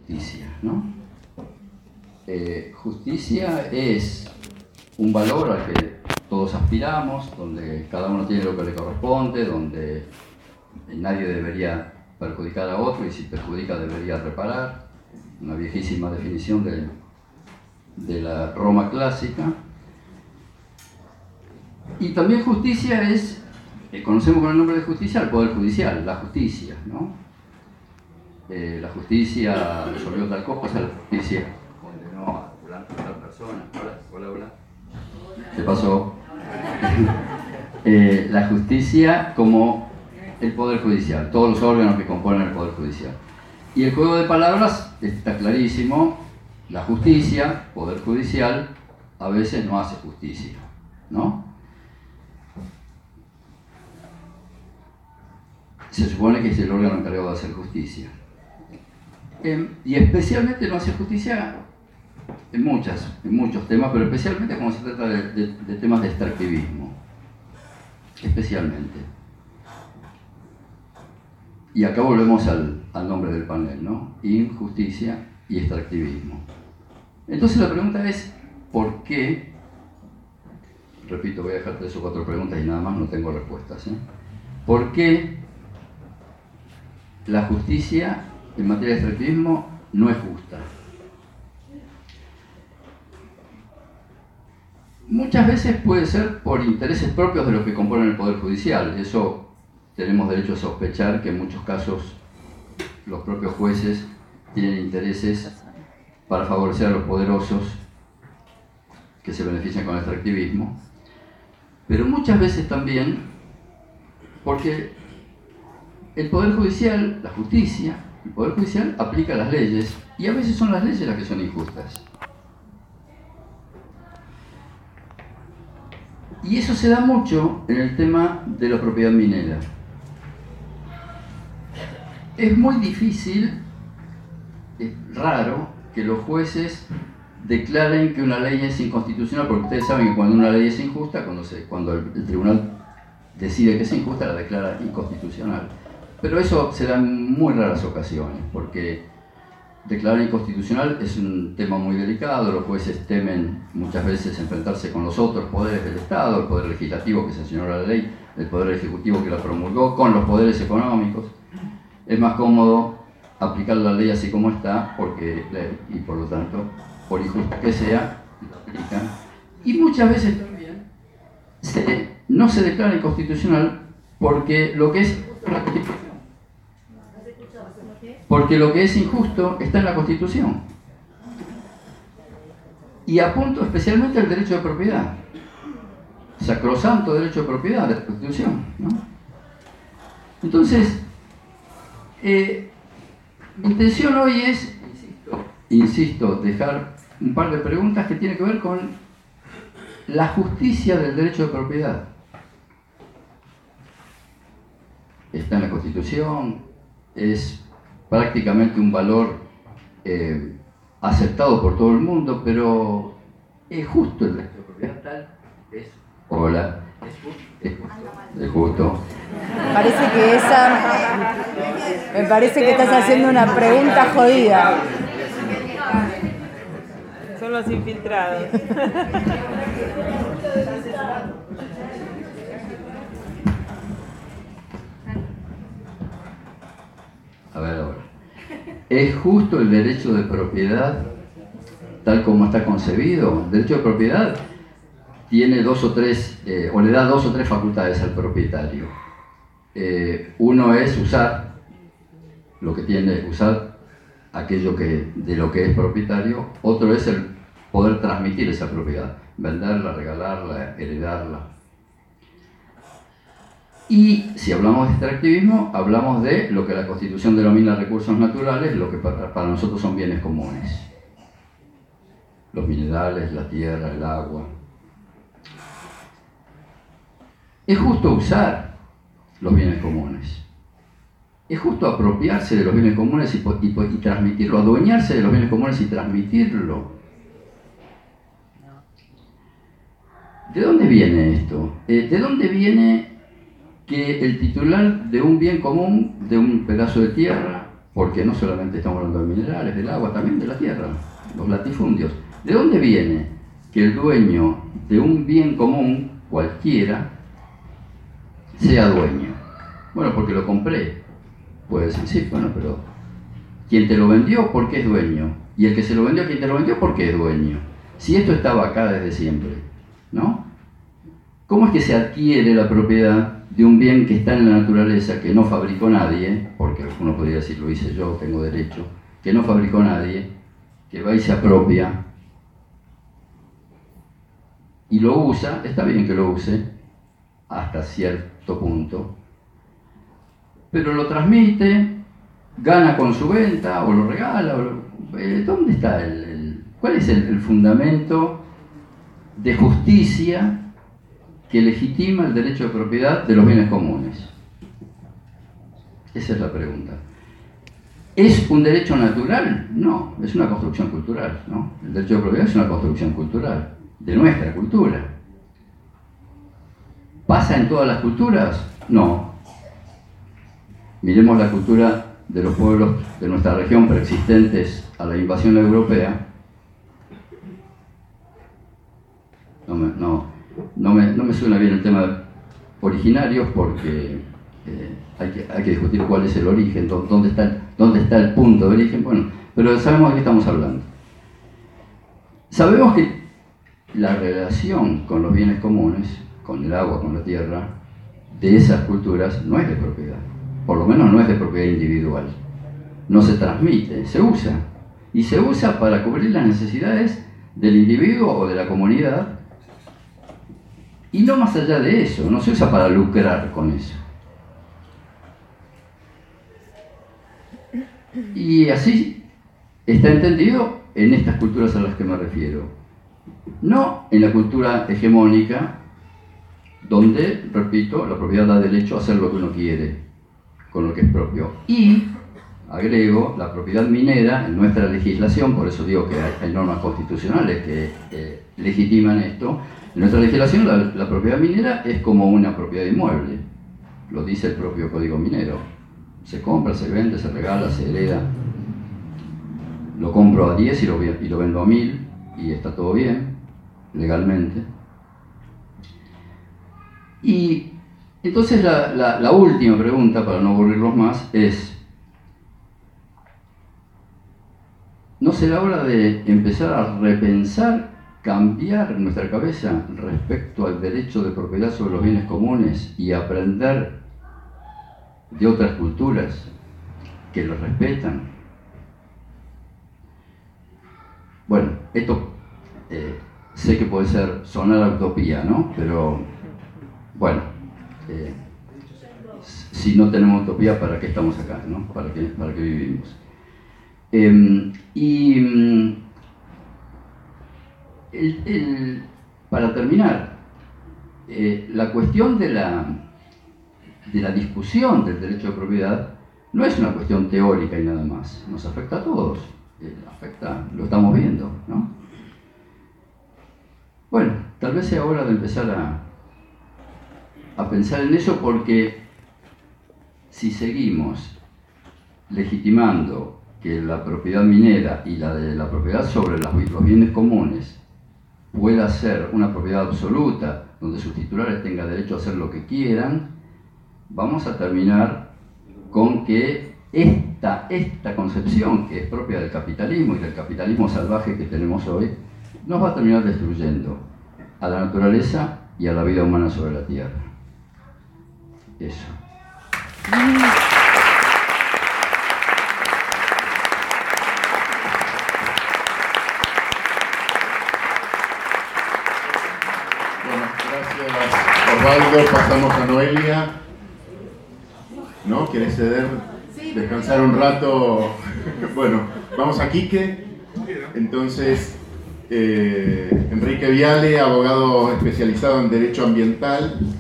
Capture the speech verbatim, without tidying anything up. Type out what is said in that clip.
justicia, ¿no? Eh, justicia es un valor al que todos aspiramos, donde cada uno tiene lo que le corresponde, donde nadie debería perjudicar a otro y si perjudica debería reparar. Una viejísima definición de, de la Roma clásica. Y también justicia es, eh, conocemos con el nombre de justicia el poder judicial, la justicia, ¿no? Eh, la justicia resolvió tal cosa, la justicia condenó a tal persona. Hola, hola, hola. ¿Qué pasó? eh, la justicia como el poder judicial, todos los órganos que componen el poder judicial. Y el juego de palabras está clarísimo. La justicia, poder judicial, a veces no hace justicia, ¿no? Se supone que es el órgano encargado de hacer justicia. Eh, y especialmente no hace justicia en, muchas, en muchos temas, pero especialmente cuando se trata de, de, de temas de extractivismo. Especialmente. Y acá volvemos al, al nombre del panel, ¿no? Injusticia y extractivismo. Entonces la pregunta es, ¿por qué? Repito, voy a dejar tres o cuatro preguntas y nada más, no tengo respuestas, ¿eh? ¿Por qué la justicia en materia de extractivismo no es justa? Muchas veces puede ser por intereses propios de los que componen el Poder Judicial. Eso tenemos derecho a sospechar que en muchos casos los propios jueces tienen intereses para favorecer a los poderosos que se benefician con el extractivismo. Pero muchas veces también porque el Poder Judicial, la justicia, el Poder Judicial aplica las leyes y a veces son las leyes las que son injustas. Y eso se da mucho en el tema de la propiedad minera. Es muy difícil, es raro que los jueces declaren que una ley es inconstitucional, porque ustedes saben que cuando una ley es injusta, cuando, se, cuando el, el tribunal decide que es injusta, la declara inconstitucional. Pero eso se da en muy raras ocasiones, porque declarar inconstitucional es un tema muy delicado. Los jueces temen muchas veces enfrentarse con los otros poderes del Estado, el poder legislativo que sancionó la ley, el poder ejecutivo que la promulgó, con los poderes económicos. Es más cómodo aplicar la ley así como está, porque, y por lo tanto, por injusta que sea, la aplican. Y muchas veces también se, no se declara inconstitucional porque lo que es la Constitución. Porque lo que es injusto está en la Constitución. Y apunto especialmente al derecho de propiedad. Sacrosanto derecho de propiedad de la Constitución, ¿no? Entonces, eh, mi intención hoy es, insisto, insisto, dejar un par de preguntas que tienen que ver con la justicia del derecho de propiedad. Está en la Constitución, es prácticamente un valor eh, aceptado por todo el mundo, pero es justo el derecho de propiedad tal, es, hola, es justo, es justo, es justo. Parece que esa, me parece que estás haciendo una pregunta jodida. Son los infiltrados. A ver ahora. ¿Es justo el derecho de propiedad tal como está concebido? El derecho de propiedad tiene dos o tres, eh, o le da dos o tres facultades al propietario. Eh, uno es usar lo que tiene, usar aquello que, de lo que es propietario. Otro es el poder transmitir esa propiedad, venderla, regalarla, heredarla. Y si hablamos de extractivismo, hablamos de lo que la Constitución denomina recursos naturales, lo que para, para nosotros son bienes comunes. Los minerales, la tierra, el agua. Es justo usar los bienes comunes. Es justo apropiarse de los bienes comunes y, y, y transmitirlo, adueñarse de los bienes comunes y transmitirlo. ¿De dónde viene esto? Eh, ¿De dónde viene que el titular de un bien común, de un pedazo de tierra, porque no solamente estamos hablando de minerales, del agua, también de la tierra, los latifundios. ¿De dónde viene que el dueño de un bien común, cualquiera, sea dueño? Bueno, porque lo compré. Puede decir, sí, bueno, pero quien te lo vendió, ¿por qué es dueño? Y el que se lo vendió, quien te lo vendió, ¿por qué es dueño? Si esto estaba acá desde siempre, ¿no? ¿Cómo es que se adquiere la propiedad de un bien que está en la naturaleza, que no fabricó nadie, porque uno podría decir, lo hice yo, tengo derecho, que no fabricó nadie, que va y se apropia y lo usa? Está bien que lo use hasta cierto punto, pero lo transmite, gana con su venta o lo regala. O lo, eh, ¿Dónde está el, el cuál es el, el fundamento de justicia que legitima el derecho de propiedad de los bienes comunes? Esa es la pregunta. ¿Es un derecho natural? No, es una construcción cultural, ¿no? El derecho de propiedad es una construcción cultural, de nuestra cultura. ¿Pasa en todas las culturas? No. Miremos la cultura de los pueblos de nuestra región preexistentes a la invasión europea. No me, no, no me, no me suena bien el tema de originarios, porque eh, hay, que, hay que discutir cuál es el origen, dónde está el, dónde está el punto de origen. Bueno, pero sabemos de qué estamos hablando. Sabemos que la relación con los bienes comunes, con el agua, con la tierra, de esas culturas no es de propiedad. Por lo menos no es de propiedad individual. No se transmite, se usa. Y se usa para cubrir las necesidades del individuo o de la comunidad. Y no más allá de eso, no se usa para lucrar con eso. Y así está entendido en estas culturas a las que me refiero. No en la cultura hegemónica, donde, repito, la propiedad da derecho a hacer lo que uno quiere con lo que es propio. Y, agrego, la propiedad minera en nuestra legislación, por eso digo que hay, hay normas constitucionales que eh, legitiman esto. En nuestra legislación la, la propiedad minera es como una propiedad inmueble, lo dice el propio Código Minero. Se compra, se vende, se regala, se hereda. Lo compro a diez y lo, y lo vendo a mil y está todo bien, legalmente. Y entonces la, la, la última pregunta, para no aburrirlos más, es: ¿no será hora de empezar a repensar, cambiar nuestra cabeza respecto al derecho de propiedad sobre los bienes comunes y aprender de otras culturas que los respetan? Bueno, esto eh, sé que puede ser sonar a utopía, ¿no? Pero bueno, eh, si no tenemos utopía, ¿para qué estamos acá, no? ¿Para qué, para qué vivimos? Eh, y el, el, para terminar, eh, la cuestión de la, de la discusión del derecho de propiedad no es una cuestión teórica y nada más, nos afecta a todos, eh, afecta, lo estamos viendo, ¿no? Bueno, tal vez sea hora de empezar a, a pensar en eso, porque si seguimos legitimando que la propiedad minera y la de la propiedad sobre los bienes comunes pueda ser una propiedad absoluta, donde sus titulares tengan derecho a hacer lo que quieran, vamos a terminar con que esta, esta concepción, que es propia del capitalismo y del capitalismo salvaje que tenemos hoy, nos va a terminar destruyendo a la naturaleza y a la vida humana sobre la Tierra. Eso. Osvaldo, pasamos a Noelia. ¿No? ¿Quieres ceder? Descansar un rato. Bueno, vamos a Quique. Entonces, eh, Enrique Viale, abogado especializado en Derecho Ambiental.